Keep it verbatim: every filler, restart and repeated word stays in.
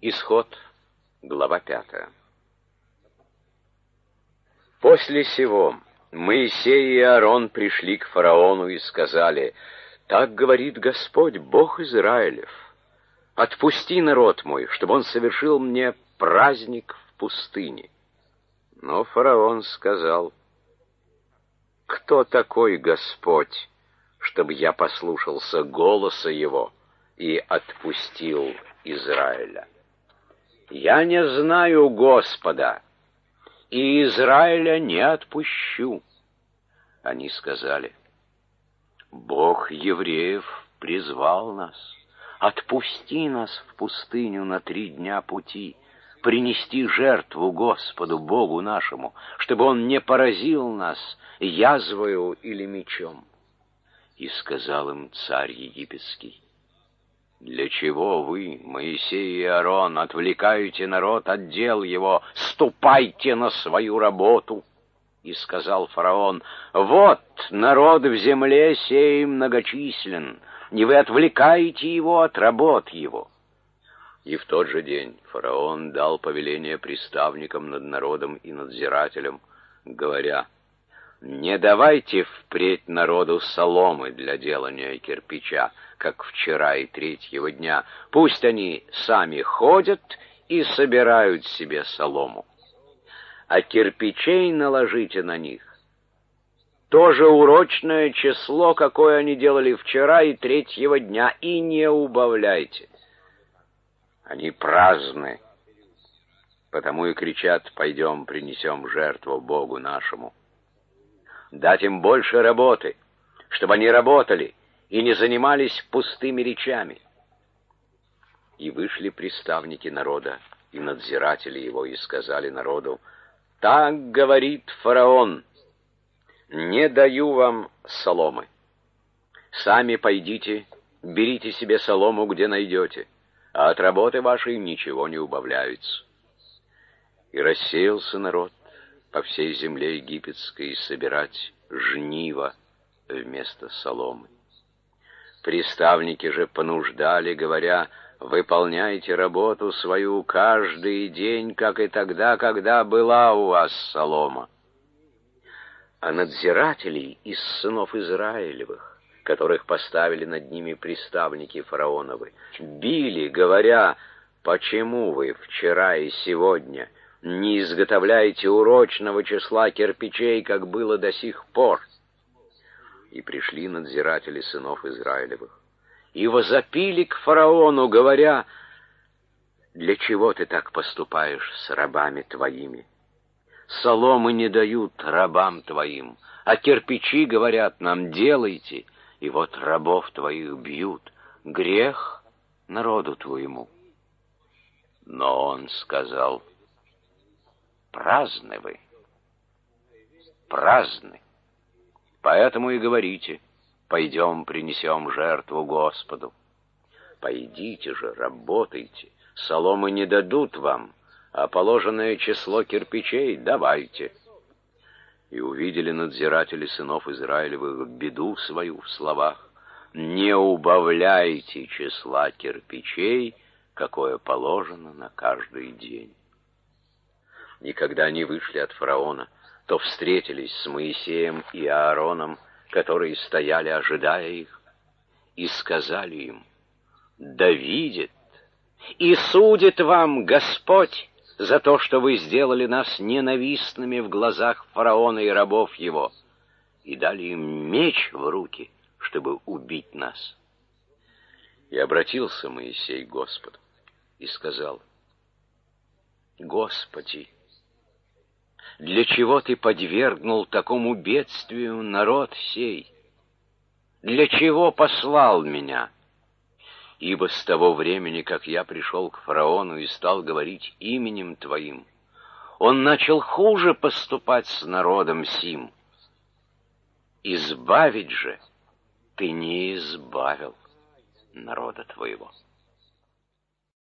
Исход, глава пятая. После сего Моисей и Аарон пришли к фараону и сказали: «Так говорит Господь, Бог Израилев, отпусти народ мой, чтобы он совершил мне праздник в пустыне». Но фараон сказал: «Кто такой Господь, чтобы я послушался голоса его и отпустил Израиля? Я не знаю Господа, и Израиля не отпущу». Они сказали: «Бог евреев призвал нас, отпусти нас в пустыню на три дня пути, принести жертву Господу Богу нашему, чтобы Он не поразил нас язвою или мечом». И сказал им царь египетский: «Для чего вы, Моисей и Аарон, отвлекаете народ от дел его? Ступайте на свою работу». И сказал фараон: «Вот народ в земле сей многочислен, и вы отвлекаете его от работ его». И в тот же день фараон дал повеление приставникам над народом и надзирателям, говоря: «Не давайте впредь народу соломы для делания кирпича, как вчера и третьего дня. Пусть они сами ходят и собирают себе солому. А кирпичей наложите на них то же урочное число, какое они делали вчера и третьего дня, и не убавляйте. Они праздны, потому и кричат: пойдем принесем жертву Богу нашему. Дать им больше работы, чтобы они работали и не занимались пустыми речами». И вышли приставники народа и надзиратели его, и сказали народу: «Так говорит фараон: не даю вам соломы. Сами пойдите, берите себе солому, где найдете, а от работы вашей ничего не убавляется». И рассеялся народ по всей земле египетской собирать жниво вместо соломы. Приставники же понуждали, говоря: «Выполняйте работу свою каждый день, как и тогда, когда была у вас солома». А надзирателей из сынов Израилевых, которых поставили над ними приставники фараоновы, били, говоря: «Почему вы вчера и сегодня не изготовляете урочного числа кирпичей, как было до сих пор?» И пришли надзиратели сынов Израилевых и возопили к фараону, говоря: «Для чего ты так поступаешь с рабами твоими? Соломы не дают рабам твоим, а кирпичи, говорят нам, делайте, и вот рабов твоих бьют. Грех народу твоему». Но он сказал: «Праздны вы, праздны, поэтому и говорите: пойдем принесем жертву Господу. Пойдите же, работайте, соломы не дадут вам, а положенное число кирпичей давайте». И увидели надзиратели сынов Израилевых беду свою в словах: «Не убавляйте числа кирпичей, какое положено на каждый день». И когда они вышли от фараона, то встретились с Моисеем и Аароном, которые стояли, ожидая их, и сказали им: «Да видит и судит вам Господь за то, что вы сделали нас ненавистными в глазах фараона и рабов его, и дали им меч в руки, чтобы убить нас». И обратился Моисей к Господу и сказал: «Господи, для чего ты подвергнул такому бедствию народ сей? Для чего послал меня? Ибо с того времени, как я пришел к фараону и стал говорить именем твоим, он начал хуже поступать с народом сим. Избавить же ты не избавил народа твоего».